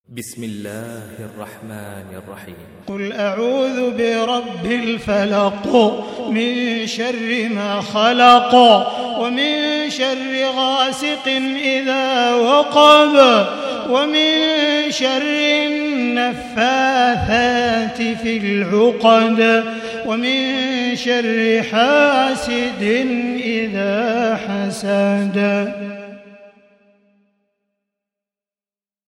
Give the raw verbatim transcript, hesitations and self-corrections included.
بسم الله الرحمن الرحيم. قل أعوذ برب الفلق من شر ما خلق ومن شر غاسق إذا وقب ومن شر النفاثات في العقد ومن شر حاسد إذا حسد.